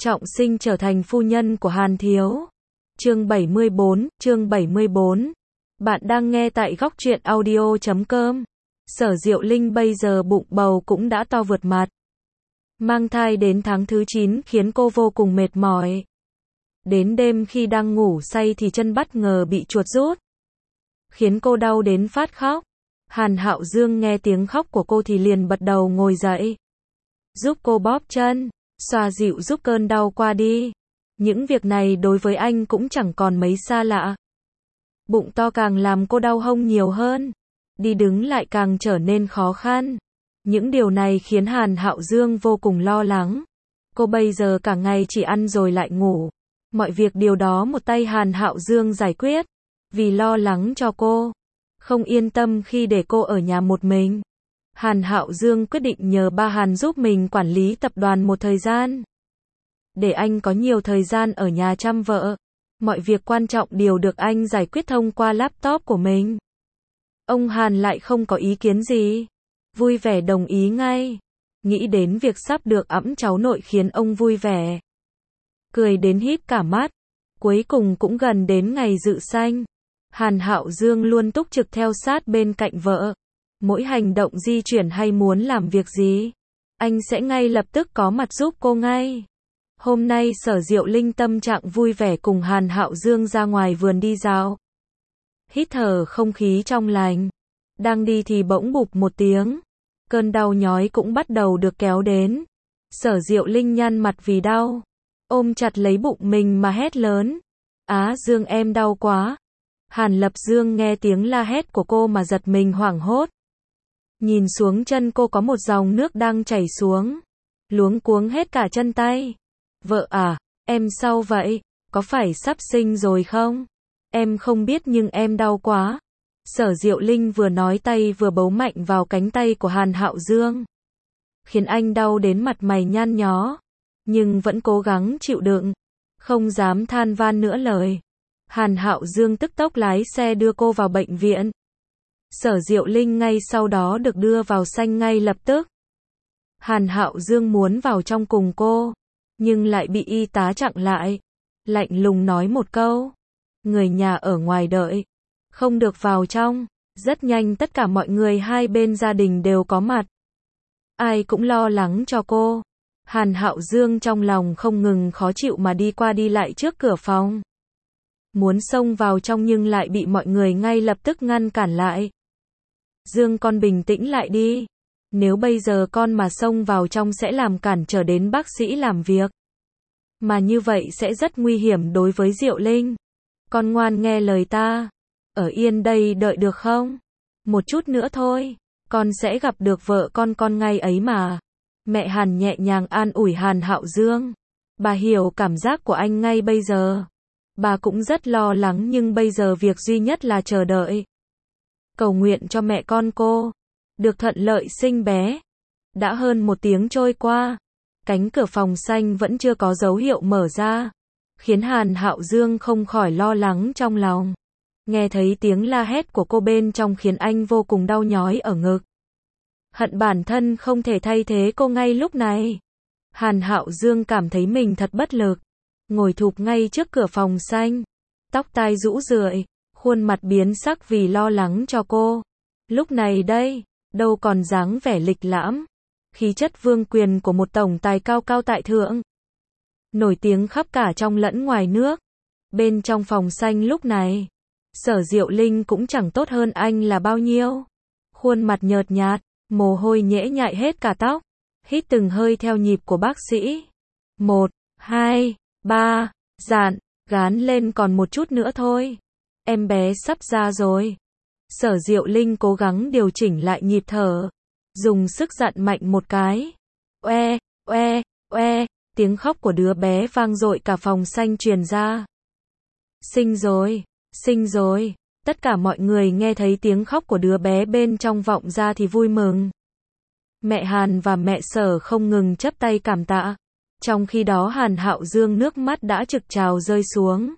Trọng sinh trở thành phu nhân của Hàn Thiếu. Chương 74. Bạn đang nghe tại góc truyện audio.com. Sở Diệu Linh bây giờ bụng bầu cũng đã to vượt mặt. Mang thai đến tháng thứ 9 khiến cô vô cùng mệt mỏi. Đến đêm khi đang ngủ say thì chân bất ngờ bị chuột rút, khiến cô đau đến phát khóc. Hàn Hạo Dương nghe tiếng khóc của cô thì liền bật đầu ngồi dậy, giúp cô bóp chân, xoa dịu giúp cơn đau qua đi. Những việc này đối với anh cũng chẳng còn mấy xa lạ. Bụng to càng làm cô đau hông nhiều hơn, đi đứng lại càng trở nên khó khăn. Những điều này khiến Hàn Hạo Dương vô cùng lo lắng. Cô bây giờ cả ngày chỉ ăn rồi lại ngủ. Mọi việc điều đó một tay Hàn Hạo Dương giải quyết. Vì lo lắng cho cô, không yên tâm khi để cô ở nhà một mình, Hàn Hạo Dương quyết định nhờ ba Hàn giúp mình quản lý tập đoàn một thời gian, để anh có nhiều thời gian ở nhà chăm vợ. Mọi việc quan trọng đều được anh giải quyết thông qua laptop của mình. Ông Hàn lại không có ý kiến gì, vui vẻ đồng ý ngay. Nghĩ đến việc sắp được ẵm cháu nội khiến ông vui vẻ, cười đến híp cả mắt. Cuối cùng cũng gần đến ngày dự sanh. Hàn Hạo Dương luôn túc trực theo sát bên cạnh vợ. Mỗi hành động di chuyển hay muốn làm việc gì, anh sẽ ngay lập tức có mặt giúp cô ngay. Hôm nay Sở Diệu Linh tâm trạng vui vẻ cùng Hàn Hạo Dương ra ngoài vườn đi dạo, hít thở không khí trong lành. Đang đi thì bỗng bụp một tiếng, cơn đau nhói cũng bắt đầu được kéo đến. Sở Diệu Linh nhăn mặt vì đau, ôm chặt lấy bụng mình mà hét lớn: Á Dương, em đau quá. Hàn Lập Dương nghe tiếng la hét của cô mà giật mình hoảng hốt. Nhìn xuống chân cô có một dòng nước đang chảy xuống, luống cuống hết cả chân tay. Vợ à, em sao vậy? Có phải sắp sinh rồi không? Em không biết nhưng em đau quá. Sở Diệu Linh vừa nói tay vừa bấu mạnh vào cánh tay của Hàn Hạo Dương, khiến anh đau đến mặt mày nhăn nhó, nhưng vẫn cố gắng chịu đựng, không dám than van nữa lời. Hàn Hạo Dương tức tốc lái xe đưa cô vào bệnh viện. Sở Diệu Linh ngay sau đó được đưa vào sanh ngay lập tức. Hàn Hạo Dương muốn vào trong cùng cô, nhưng lại bị y tá chặn lại, lạnh lùng nói một câu: người nhà ở ngoài đợi, không được vào trong. Rất nhanh tất cả mọi người hai bên gia đình đều có mặt. Ai cũng lo lắng cho cô. Hàn Hạo Dương trong lòng không ngừng khó chịu mà đi qua đi lại trước cửa phòng, muốn xông vào trong nhưng lại bị mọi người ngay lập tức ngăn cản lại. Dương, con bình tĩnh lại đi. Nếu bây giờ con mà xông vào trong sẽ làm cản trở đến bác sĩ làm việc, mà như vậy sẽ rất nguy hiểm đối với Diệu Linh. Con ngoan nghe lời ta, ở yên đây đợi được không? Một chút nữa thôi, con sẽ gặp được vợ con ngay ấy mà. Mẹ Hàn nhẹ nhàng an ủi Hàn Hạo Dương. Bà hiểu cảm giác của anh ngay bây giờ. Bà cũng rất lo lắng nhưng bây giờ việc duy nhất là chờ đợi, cầu nguyện cho mẹ con cô được thuận lợi sinh bé. Đã hơn một tiếng trôi qua, cánh cửa phòng xanh vẫn chưa có dấu hiệu mở ra, khiến Hàn Hạo Dương không khỏi lo lắng trong lòng. Nghe thấy tiếng la hét của cô bên trong khiến anh vô cùng đau nhói ở ngực. Hận bản thân không thể thay thế cô ngay lúc này. Hàn Hạo Dương cảm thấy mình thật bất lực, ngồi thụp ngay trước cửa phòng xanh, tóc tai rũ rượi, khuôn mặt biến sắc vì lo lắng cho cô. Lúc này đây, đâu còn dáng vẻ lịch lãm, khí chất vương quyền của một tổng tài cao cao tại thượng, nổi tiếng khắp cả trong lẫn ngoài nước. Bên trong phòng xanh lúc này, Sở Diệu Linh cũng chẳng tốt hơn anh là bao nhiêu. Khuôn mặt nhợt nhạt, mồ hôi nhễ nhại hết cả tóc, hít từng hơi theo nhịp của bác sĩ. 1, 2, 3, dạn, gán lên còn một chút nữa thôi. Em bé sắp ra rồi. Sở Diệu Linh cố gắng điều chỉnh lại nhịp thở, dùng sức dặn mạnh một cái. Oe, oe, oe, tiếng khóc của đứa bé vang dội cả phòng xanh truyền ra. Sinh rồi, sinh rồi. Tất cả mọi người nghe thấy tiếng khóc của đứa bé bên trong vọng ra thì vui mừng. Mẹ Hàn và mẹ Sở không ngừng chắp tay cảm tạ. Trong khi đó Hàn Hạo Dương nước mắt đã trực trào rơi xuống.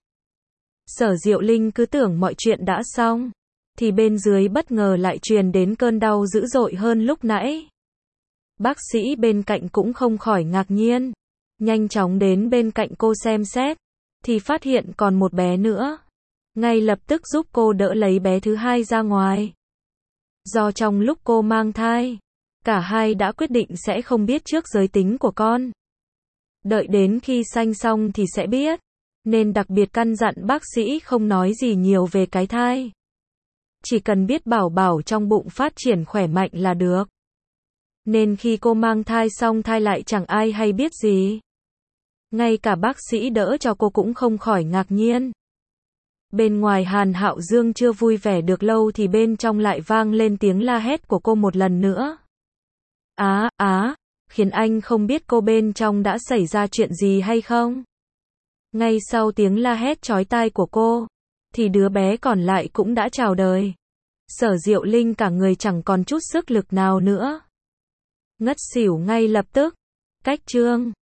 Sở Diệu Linh cứ tưởng mọi chuyện đã xong, thì bên dưới bất ngờ lại truyền đến cơn đau dữ dội hơn lúc nãy. Bác sĩ bên cạnh cũng không khỏi ngạc nhiên. Nhanh chóng đến bên cạnh cô xem xét, thì phát hiện còn một bé nữa. Ngay lập tức giúp cô đỡ lấy bé thứ hai ra ngoài. Do trong lúc cô mang thai, cả hai đã quyết định sẽ không biết trước giới tính của con. Đợi đến khi sanh xong thì sẽ biết. Nên đặc biệt căn dặn bác sĩ không nói gì nhiều về cái thai. Chỉ cần biết bảo bảo trong bụng phát triển khỏe mạnh là được. Nên khi cô mang thai xong thai lại chẳng ai hay biết gì. Ngay cả bác sĩ đỡ cho cô cũng không khỏi ngạc nhiên. Bên ngoài Hàn Hạo Dương chưa vui vẻ được lâu thì bên trong lại vang lên tiếng la hét của cô một lần nữa. Khiến anh không biết cô bên trong đã xảy ra chuyện gì hay không. Ngay sau tiếng la hét chói tai của cô, thì đứa bé còn lại cũng đã chào đời. Sở Diệu Linh cả người chẳng còn chút sức lực nào nữa. Ngất xỉu ngay lập tức. Cách chương